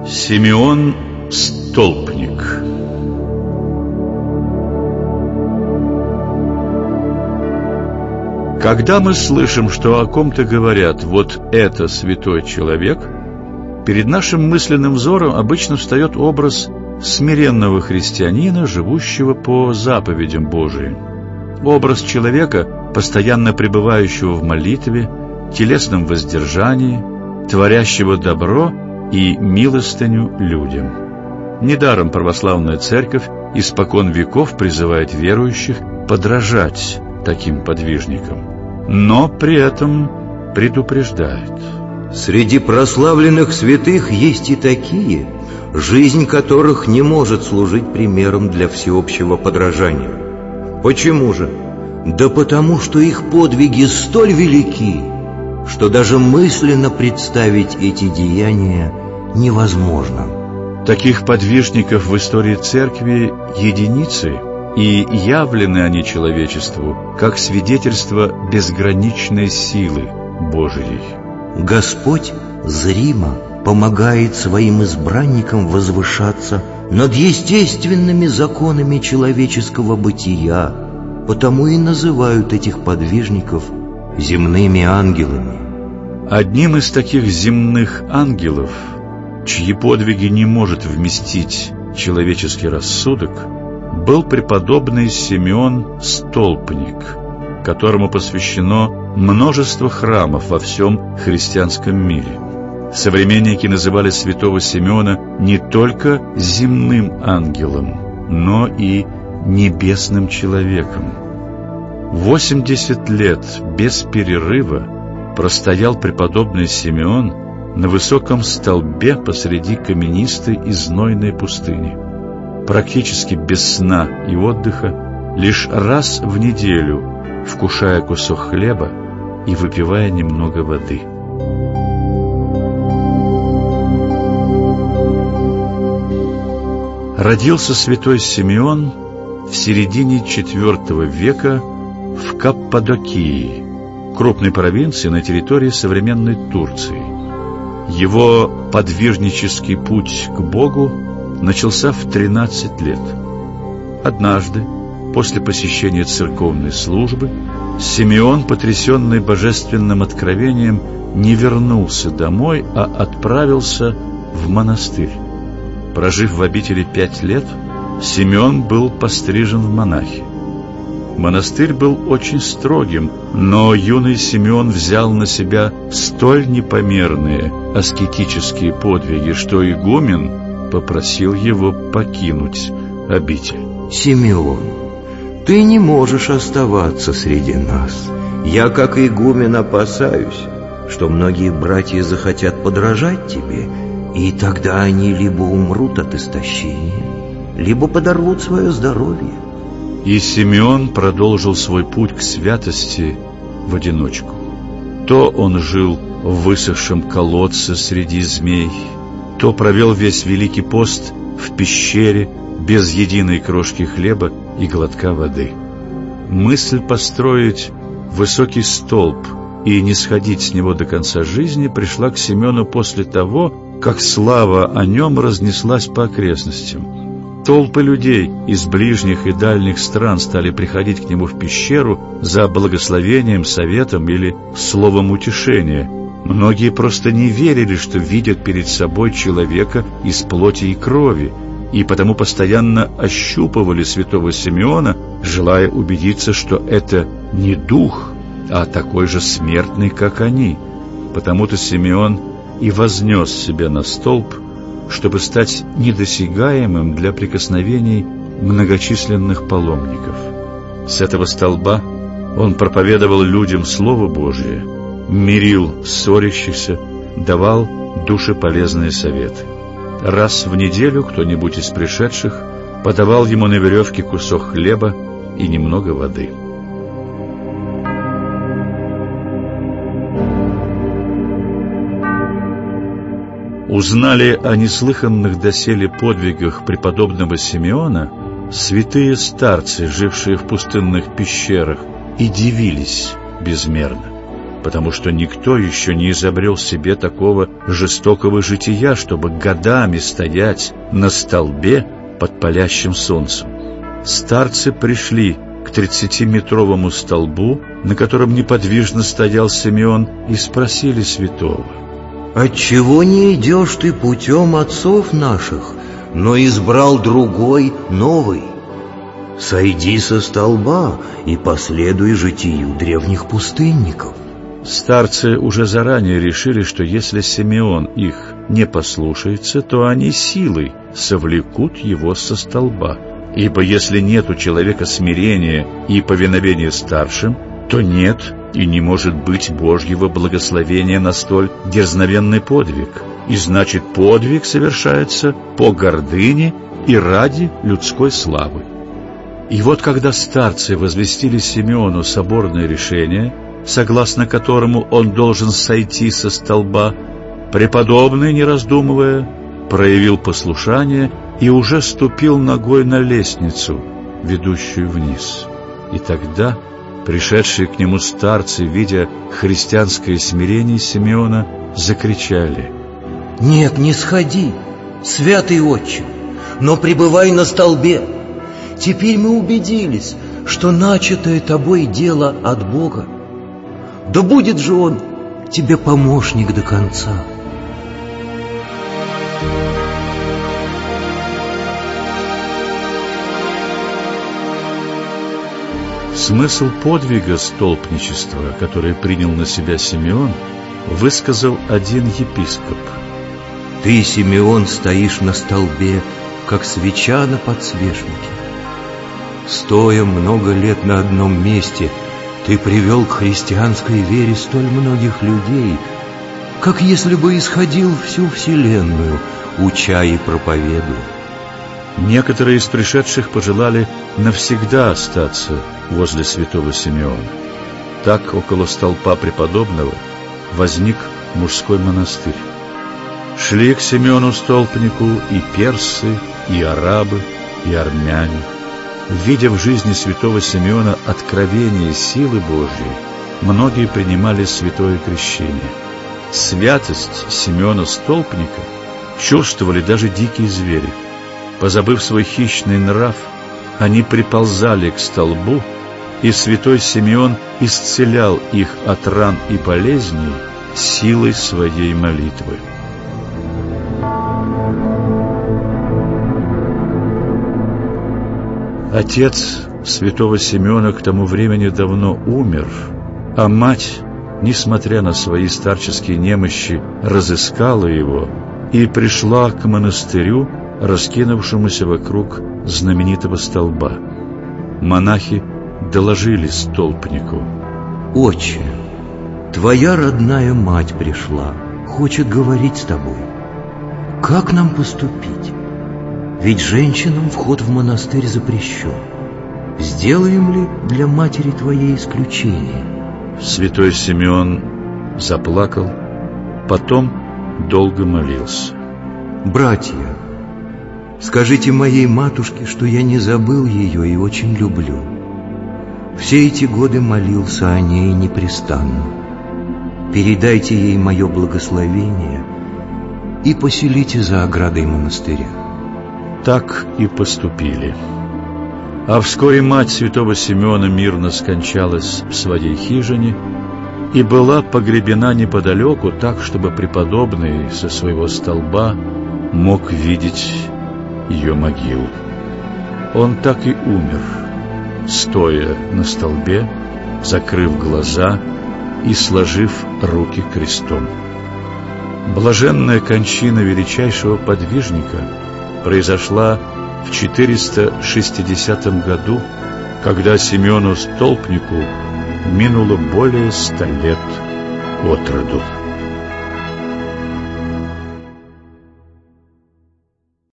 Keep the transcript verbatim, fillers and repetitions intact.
Симеон Столпник. Когда мы слышим, что о ком-то говорят «вот это святой человек», перед нашим мысленным взором обычно встает образ смиренного христианина, живущего по заповедям Божиим. Образ человека, постоянно пребывающего в молитве, телесном воздержании, творящего добро и милостыню людям. Недаром православная церковь испокон веков призывает верующих подражать таким подвижникам, но при этом предупреждает: среди прославленных святых есть и такие, жизнь которых не может служить примером для всеобщего подражания. Почему же? Да потому что их подвиги столь велики, что даже мысленно представить эти деяния невозможно. Таких подвижников в истории церкви единицы, и явлены они человечеству как свидетельство безграничной силы Божией. Господь зримо помогает своим избранникам возвышаться над естественными законами человеческого бытия, потому и называют этих подвижников земными ангелами. Одним из таких земных ангелов, чьи подвиги не может вместить человеческий рассудок, был преподобный Симеон Столпник, которому посвящено множество храмов во всем христианском мире. Современники называли святого Симеона не только земным ангелом, но и небесным человеком. Восемьдесят лет без перерыва простоял преподобный Симеон на высоком столбе посреди каменистой и знойной пустыни, практически без сна и отдыха, лишь раз в неделю вкушая кусок хлеба и выпивая немного воды. Родился святой Симеон в середине четвёртого века в Каппадокии, крупной провинции на территории современной Турции. Его подвижнический путь к Богу начался в тринадцать лет. Однажды, после посещения церковной службы, Симеон, потрясенный божественным откровением, не вернулся домой, а отправился в монастырь. Прожив в обители пять лет, Симеон был пострижен в монахи. Монастырь был очень строгим, но юный Симеон взял на себя столь непомерные аскетические подвиги, что игумен попросил его покинуть обитель. Симеон, ты не можешь оставаться среди нас. Я, как игумен, опасаюсь, что многие братья захотят подражать тебе, и тогда они либо умрут от истощения, либо подорвут свое здоровье. И Симеон продолжил свой путь к святости в одиночку. То он жил в высохшем колодце среди змей, то провел весь Великий пост в пещере без единой крошки хлеба и глотка воды. Мысль построить высокий столб и не сходить с него до конца жизни пришла к Симеону после того, как слава о нем разнеслась по окрестностям. Толпы людей из ближних и дальних стран стали приходить к нему в пещеру за благословением, советом или словом утешения. Многие просто не верили, что видят перед собой человека из плоти и крови, и потому постоянно ощупывали святого Симеона, желая убедиться, что это не дух, а такой же смертный, как они. Потому-то Симеон и вознес себя на столб, чтобы стать недосягаемым для прикосновений многочисленных паломников. С этого столба он проповедовал людям Слово Божие, мирил ссорящихся, давал душеполезные советы. Раз в неделю кто-нибудь из пришедших подавал ему на веревке кусок хлеба и немного воды. Узнали о неслыханных доселе подвигах преподобного Симеона святые старцы, жившие в пустынных пещерах, и дивились безмерно. потому что никто еще не изобрел себе такого жестокого жития, чтобы годами стоять на столбе под палящим солнцем. Старцы пришли к тридцатиметровому столбу, на котором неподвижно стоял Симеон, и спросили святого: «Отчего не идешь ты путем отцов наших, но избрал другой, новый? Сойди со столба и последуй житию древних пустынников». Старцы уже заранее решили, что если Симеон их не послушается, то они силой совлекут его со столба. Ибо если нет у человека смирения и повиновения старшим, то нет и не может быть Божьего благословения на столь дерзновенный подвиг. И значит, подвиг совершается по гордыне и ради людской славы. И вот когда старцы возвестили Симеону соборное решение, согласно которому он должен сойти со столба, преподобный, не раздумывая, проявил послушание и уже ступил ногой на лестницу, ведущую вниз. И тогда пришедшие к нему старцы, видя христианское смирение Симеона, закричали: «Нет, не сходи, святый отче, но пребывай на столбе. Теперь мы убедились, что начатое тобой дело от Бога. Да будет же он тебе помощник до конца». Смысл подвига столпничества, который принял на себя Симеон, высказал один епископ. «Ты, Симеон, стоишь на столбе, как свеча на подсвечнике. Стоя много лет на одном месте, ты привел к христианской вере столь многих людей, как если бы исходил всю вселенную, уча и проповедуя». Некоторые из пришедших пожелали навсегда остаться возле святого Симеона. Так около столпа преподобного возник мужской монастырь. Шли к Симеону столпнику и персы, и арабы, и армяне. Видя в жизни святого Симеона откровение силы Божьей, многие принимали святое крещение. Святость Симеона столпника чувствовали даже дикие звери. Позабыв свой хищный нрав, они приползали к столбу, и святой Симеон исцелял их от ран и болезней силой своей молитвы. Отец святого Симеона к тому времени давно умер, а мать, несмотря на свои старческие немощи, разыскала его и пришла к монастырю, раскинувшемуся вокруг знаменитого столба. Монахи доложили столпнику: «Отче, твоя родная мать пришла, хочет говорить с тобой. Как нам поступить? Ведь женщинам вход в монастырь запрещен. Сделаем ли для матери твоей исключение?» Святой Симеон заплакал, потом долго молился. «Братья, скажите моей матушке, что я не забыл ее и очень люблю. Все эти годы молился о ней непрестанно. Передайте ей мое благословение и поселите за оградой монастыря». Так и поступили. А вскоре мать святого Симеона мирно скончалась в своей хижине и была погребена неподалеку, так, чтобы преподобный со своего столба мог видеть ее могилу. Он так и умер, стоя на столбе, закрыв глаза и сложив руки крестом. Блаженная кончина величайшего подвижника произошла в четыреста шестидесятом году, когда Симеону Столпнику минуло более ста лет от роду.